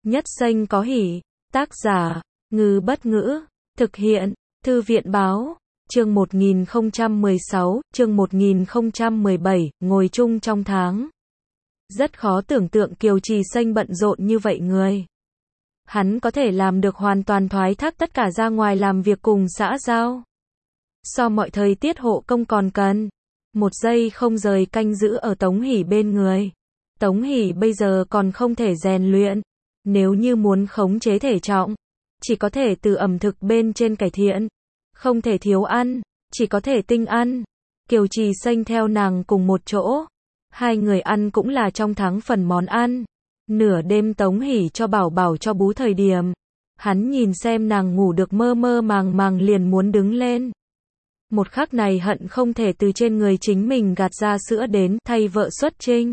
Nhất danh có hỷ. Tác giả, Ngư Bất Ngữ. Thực hiện, Thư viện Báo. Chương 1016, chương 1017, ngồi chung trong tháng. Rất khó tưởng tượng Kiều Trì Xanh bận rộn như vậy người. Hắn có thể làm được hoàn toàn thoái thác tất cả ra ngoài làm việc cùng xã giao. So mọi thời tiết hộ công còn cần. Một giây không rời canh giữ ở Tống Hỷ bên người. Tống Hỷ bây giờ còn không thể rèn luyện. Nếu như muốn khống chế thể trọng, chỉ có thể từ ẩm thực bên trên cải thiện. Không thể thiếu ăn, chỉ có thể tinh ăn. Kiều Trì Xanh theo nàng cùng một chỗ. Hai người ăn cũng là trong tháng phần món ăn. Nửa đêm Tống Hỷ cho Bảo Bảo cho bú thời điểm. Hắn nhìn xem nàng ngủ được mơ mơ màng màng liền muốn đứng lên. Một khắc này hận không thể từ trên người chính mình gạt ra sữa đến thay vợ xuất trinh.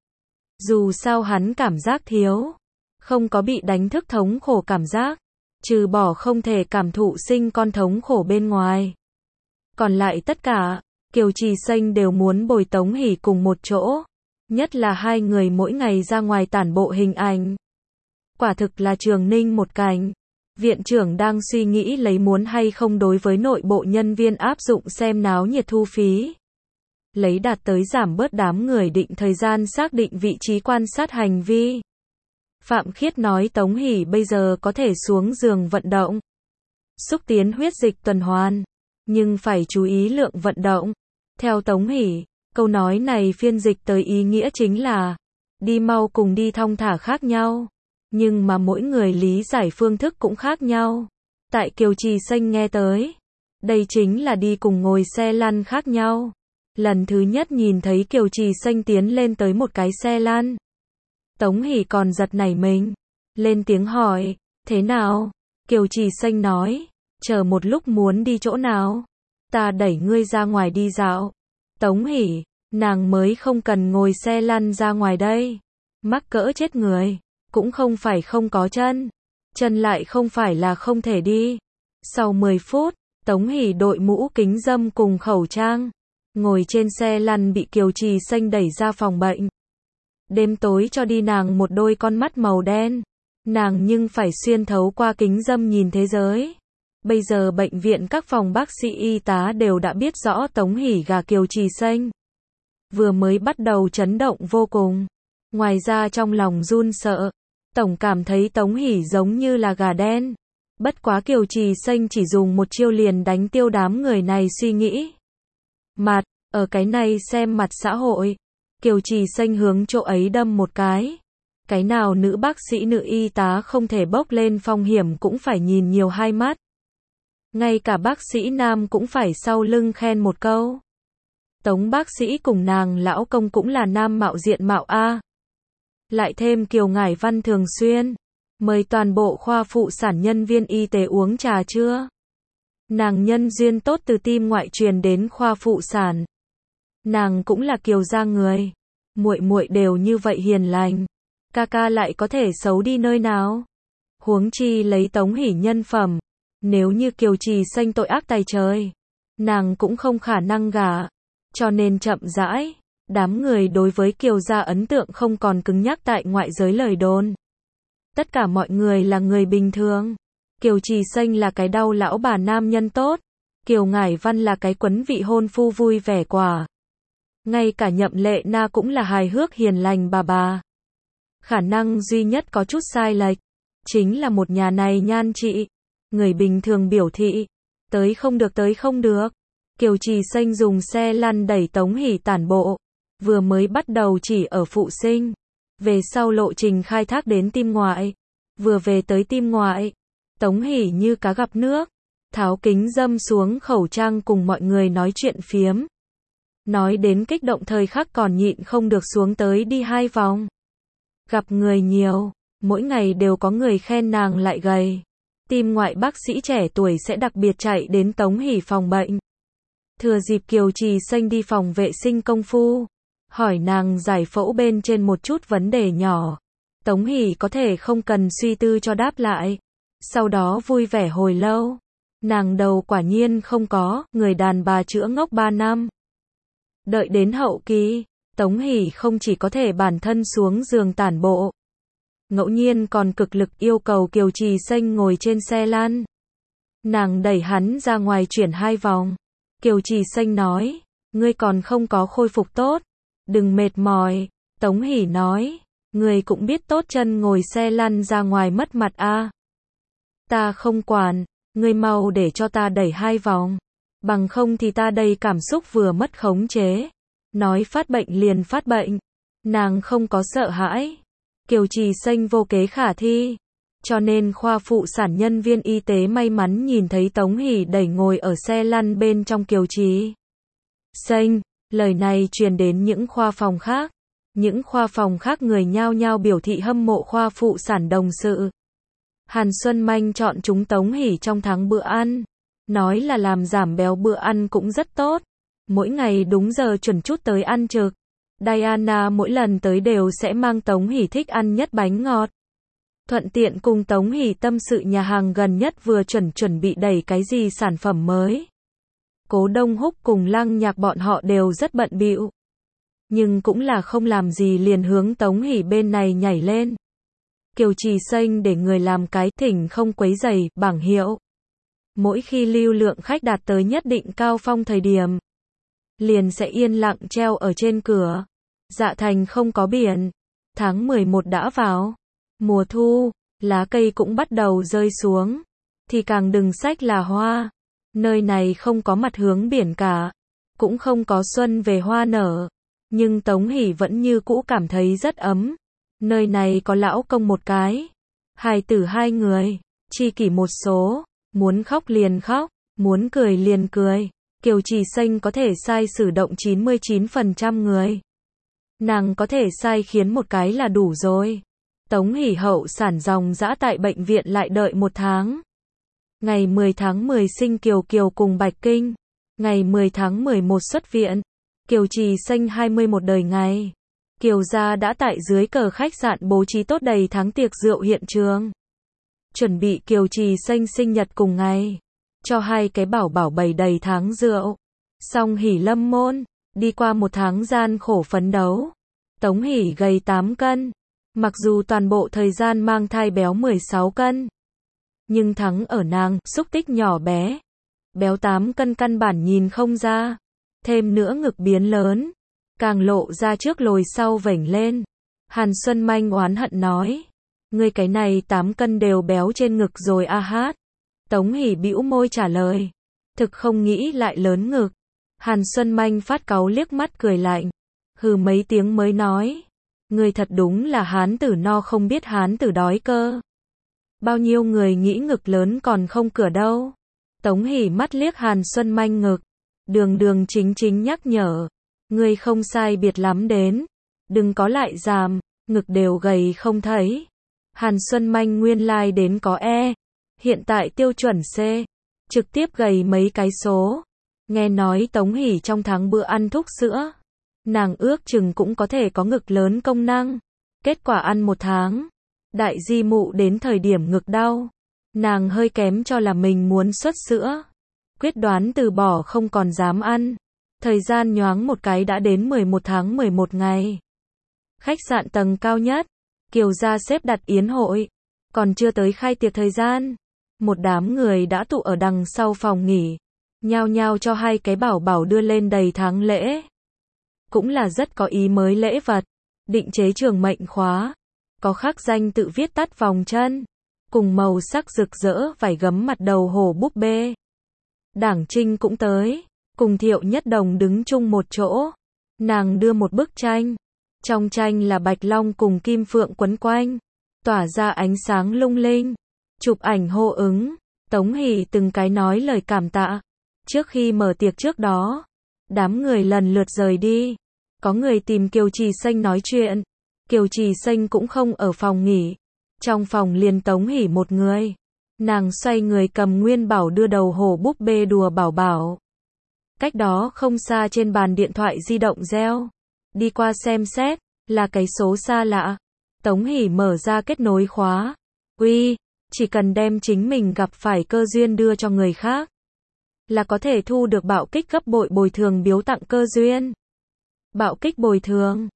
Dù sao hắn cảm giác thiếu. Không có bị đánh thức thống khổ cảm giác. Trừ bỏ không thể cảm thụ sinh con thống khổ bên ngoài. Còn lại tất cả, Kiều Trì Xanh đều muốn bồi Tống Hỷ cùng một chỗ. Nhất là hai người mỗi ngày ra ngoài tản bộ hình ảnh. Quả thực là Trường Ninh một cảnh. Viện trưởng đang suy nghĩ lấy muốn hay không đối với nội bộ nhân viên áp dụng xem náo nhiệt thu phí. Lấy đạt tới giảm bớt đám người định thời gian xác định vị trí quan sát hành vi. Phạm Khiết nói Tống Hỷ bây giờ có thể xuống giường vận động. Xúc tiến huyết dịch tuần hoàn. Nhưng phải chú ý lượng vận động. Theo Tống Hỷ, câu nói này phiên dịch tới ý nghĩa chính là đi mau cùng đi thong thả khác nhau. Nhưng mà mỗi người lý giải phương thức cũng khác nhau. Tại Kiều Trì Xanh nghe tới, đây chính là đi cùng ngồi xe lăn khác nhau. Lần thứ nhất nhìn thấy Kiều Trì Xanh tiến lên tới một cái xe lăn. Tống Hỷ còn giật nảy mình. Lên tiếng hỏi, thế nào? Kiều Trì Xanh nói, chờ một lúc muốn đi chỗ nào? Ta đẩy ngươi ra ngoài đi dạo. Tống Hỷ, nàng mới không cần ngồi xe lăn ra ngoài đây. Mắc cỡ chết người. Cũng không phải không có chân. Chân lại không phải là không thể đi. Sau 10 phút, Tống Hỷ đội mũ kính râm cùng khẩu trang. Ngồi trên xe lăn bị Kiều Trì Xanh đẩy ra phòng bệnh. Đêm tối cho đi nàng một đôi con mắt màu đen. Nàng nhưng phải xuyên thấu qua kính râm nhìn thế giới. Bây giờ bệnh viện các phòng bác sĩ y tá đều đã biết rõ Tống Hỷ gà Kiều Trì Xanh. Vừa mới bắt đầu chấn động vô cùng. Ngoài ra trong lòng run sợ. Tổng cảm thấy Tống Hỷ giống như là gà đen. Bất quá Kiều Trì Xanh chỉ dùng một chiêu liền đánh tiêu đám người này suy nghĩ. Mặt, ở cái này xem mặt xã hội. Kiều Trì Xanh hướng chỗ ấy đâm một cái. Cái nào nữ bác sĩ nữ y tá không thể bốc lên phong hiểm cũng phải nhìn nhiều hai mắt. Ngay cả bác sĩ nam cũng phải sau lưng khen một câu. Tống bác sĩ cùng nàng lão công cũng là nam mạo diện mạo A. Lại thêm Kiều Ngải Văn thường xuyên mời toàn bộ khoa phụ sản nhân viên y tế uống trà trưa. Nàng nhân duyên tốt từ tim ngoại truyền đến khoa phụ sản. Nàng cũng là Kiều gia người. Muội muội đều như vậy hiền lành. Ca ca lại có thể xấu đi nơi nào? Huống chi lấy Tống Hỷ nhân phẩm. Nếu như Kiều Trì Xanh tội ác tày trời, nàng cũng không khả năng gả. Cho nên chậm rãi, đám người đối với Kiều gia ấn tượng không còn cứng nhắc tại ngoại giới lời đồn. Tất cả mọi người là người bình thường. Kiều Trì Xanh là cái đau lão bà nam nhân tốt. Kiều Ngải Văn là cái quấn vị hôn phu vui vẻ quả. Ngay cả Nhậm Lệ Na cũng là hài hước hiền lành bà. Khả năng duy nhất có chút sai lệch, chính là một nhà này nhan trị. Người bình thường biểu thị, tới không được tới không được. Kiều Trì Xanh dùng xe lăn đẩy Tống Hỷ tản bộ. Vừa mới bắt đầu chỉ ở phụ sinh. Về sau lộ trình khai thác đến tim ngoại. Vừa về tới tim ngoại, Tống Hỷ như cá gặp nước. Tháo kính râm xuống khẩu trang cùng mọi người nói chuyện phiếm. Nói đến kích động thời khắc còn nhịn không được xuống tới đi 2 vòng. Gặp người nhiều, mỗi ngày đều có người khen nàng lại gầy. Tim ngoại bác sĩ trẻ tuổi sẽ đặc biệt chạy đến Tống Hỷ phòng bệnh. Thừa dịp Kiều Trì Xanh đi phòng vệ sinh công phu, hỏi nàng giải phẫu bên trên một chút vấn đề nhỏ. Tống Hỷ có thể không cần suy tư cho đáp lại. Sau đó vui vẻ hồi lâu. Nàng đầu quả nhiên không có, người đàn bà chữa ngốc 3 năm. Đợi đến hậu kỳ, Tống Hỷ không chỉ có thể bản thân xuống giường tản bộ. ngẫu nhiên còn cực lực yêu cầu Kiều Trì Xanh ngồi trên xe lăn. Nàng đẩy hắn ra ngoài chuyển 2 vòng. Kiều Trì Xanh nói, ngươi còn không có khôi phục tốt, đừng mệt mỏi. Tống Hỷ nói, ngươi cũng biết tốt chân ngồi xe lăn ra ngoài mất mặt a. Ta không quản, ngươi mau để cho ta đẩy 2 vòng, bằng không thì ta đây cảm xúc vừa mất khống chế. Nói phát bệnh liền phát bệnh, nàng không có sợ hãi. Kiều Trì Xanh vô kế khả thi, cho nên khoa phụ sản nhân viên y tế may mắn nhìn thấy Tống Hỷ đẩy ngồi ở xe lăn bên trong Kiều Trì Xanh. Lời này truyền đến những khoa phòng khác. Những khoa phòng khác người nhao nhao biểu thị hâm mộ khoa phụ sản đồng sự. Hàn Xuân Manh chọn chúng Tống Hỷ trong tháng bữa ăn, nói là làm giảm béo bữa ăn cũng rất tốt. Mỗi ngày đúng giờ chuẩn chút tới ăn trực. Diana mỗi lần tới đều sẽ mang Tống Hỷ thích ăn nhất bánh ngọt. Thuận tiện cùng Tống Hỷ tâm sự nhà hàng gần nhất vừa chuẩn bị đẩy cái gì sản phẩm mới. Cố Đông Húc cùng Lăng Nhạc bọn họ đều rất bận bịu, nhưng cũng là không làm gì liền hướng Tống Hỷ bên này nhảy lên. Kiều Trì Xanh để người làm cái thỉnh không quấy rầy bảng hiệu. Mỗi khi lưu lượng khách đạt tới nhất định cao phong thời điểm, liền sẽ yên lặng treo ở trên cửa. Dạ thành không có biển. Tháng 11 đã vào. Mùa thu, lá cây cũng bắt đầu rơi xuống. Thì càng đừng sách là hoa. Nơi này không có mặt hướng biển cả. Cũng không có xuân về hoa nở. Nhưng Tống Hỷ vẫn như cũ cảm thấy rất ấm. Nơi này có lão công một cái, hài tử 2 người, tri kỷ một số, muốn khóc liền khóc, muốn cười liền cười. Kiều Trì Xanh có thể sai sử động 99% người. Nàng có thể sai khiến một cái là đủ rồi. Tống Hỷ hậu sản ròng rã tại bệnh viện lại đợi 1 tháng. Ngày 10 tháng 10 sinh Kiều Kiều cùng Bạch Kinh. Ngày 10 tháng 11 xuất viện. Kiều Trì Xanh 21 đời ngày. Kiều gia đã tại dưới cờ khách sạn bố trí tốt đầy tháng tiệc rượu hiện trường. Chuẩn bị Kiều Trì Xanh sinh nhật cùng ngày. Cho 2 cái bảo bảo bày đầy tháng rượu. Xong Hỷ lâm môn. Đi qua 1 tháng gian khổ phấn đấu. Tống Hỷ gầy 8 cân. Mặc dù toàn bộ thời gian mang thai béo 16 cân. Nhưng thắng ở nàng, xúc tích nhỏ bé. Béo 8 cân căn bản nhìn không ra. Thêm nữa ngực biến lớn. Càng lộ ra trước lồi sau vểnh lên. Hàn Xuân Manh oán hận nói. Ngươi cái này 8 cân đều béo trên ngực rồi a hát. Tống Hỷ bĩu môi trả lời. Thực không nghĩ lại lớn ngực. Hàn Xuân Manh phát cáu liếc mắt cười lạnh. Hừ mấy tiếng mới nói. Ngươi thật đúng là hán tử no không biết hán tử đói cơ. Bao nhiêu người nghĩ ngực lớn còn không cửa đâu. Tống Hỷ mắt liếc Hàn Xuân Manh ngực. Đường chính nhắc nhở. Ngươi không sai biệt lắm đến. Đừng có lại giảm, ngực đều gầy không thấy. Hàn Xuân Manh nguyên lai đến có E. Hiện tại tiêu chuẩn C. Trực tiếp gầy mấy cái số. Nghe nói Tống Hỷ trong tháng bữa ăn thuốc sữa. Nàng ước chừng cũng có thể có ngực lớn công năng. Kết quả ăn 1 tháng. Đại di mụ đến thời điểm ngực đau. Nàng hơi kém cho là mình muốn xuất sữa. Quyết đoán từ bỏ không còn dám ăn. Thời gian nhoáng một cái đã đến 11 tháng 11 ngày. Khách sạn tầng cao nhất. Kiều gia xếp đặt yến hội. Còn chưa tới khai tiệc thời gian. Một đám người đã tụ ở đằng sau phòng nghỉ. Nhao nhao cho 2 cái bảo bảo đưa lên đầy tháng lễ. Cũng là rất có ý mới lễ vật. Định chế trường mệnh khóa. Có khắc danh tự viết tắt vòng chân. Cùng màu sắc rực rỡ vải gấm mặt đầu hổ búp bê. Đảng Trinh cũng tới. Cùng Thiệu Nhất Đồng đứng chung một chỗ. Nàng đưa một bức tranh. Trong tranh là Bạch Long cùng Kim Phượng quấn quanh. Tỏa ra ánh sáng lung linh. Chụp ảnh hô ứng. Tống Hỷ từng cái nói lời cảm tạ. Trước khi mở tiệc trước đó. Đám người lần lượt rời đi. Có người tìm Kiều Trì Xanh nói chuyện. Kiều Trì Xanh cũng không ở phòng nghỉ. Trong phòng liền Tống Hỷ một người. Nàng xoay người cầm nguyên bảo đưa đầu hổ búp bê đùa bảo bảo. Cách đó không xa trên bàn điện thoại di động reo. Đi qua xem xét, là cái số xa lạ. Tống Hỷ mở ra kết nối khóa. Uy, chỉ cần đem chính mình gặp phải cơ duyên đưa cho người khác. Là có thể thu được bạo kích gấp bội bồi thường biếu tặng cơ duyên. Bạo kích bồi thường.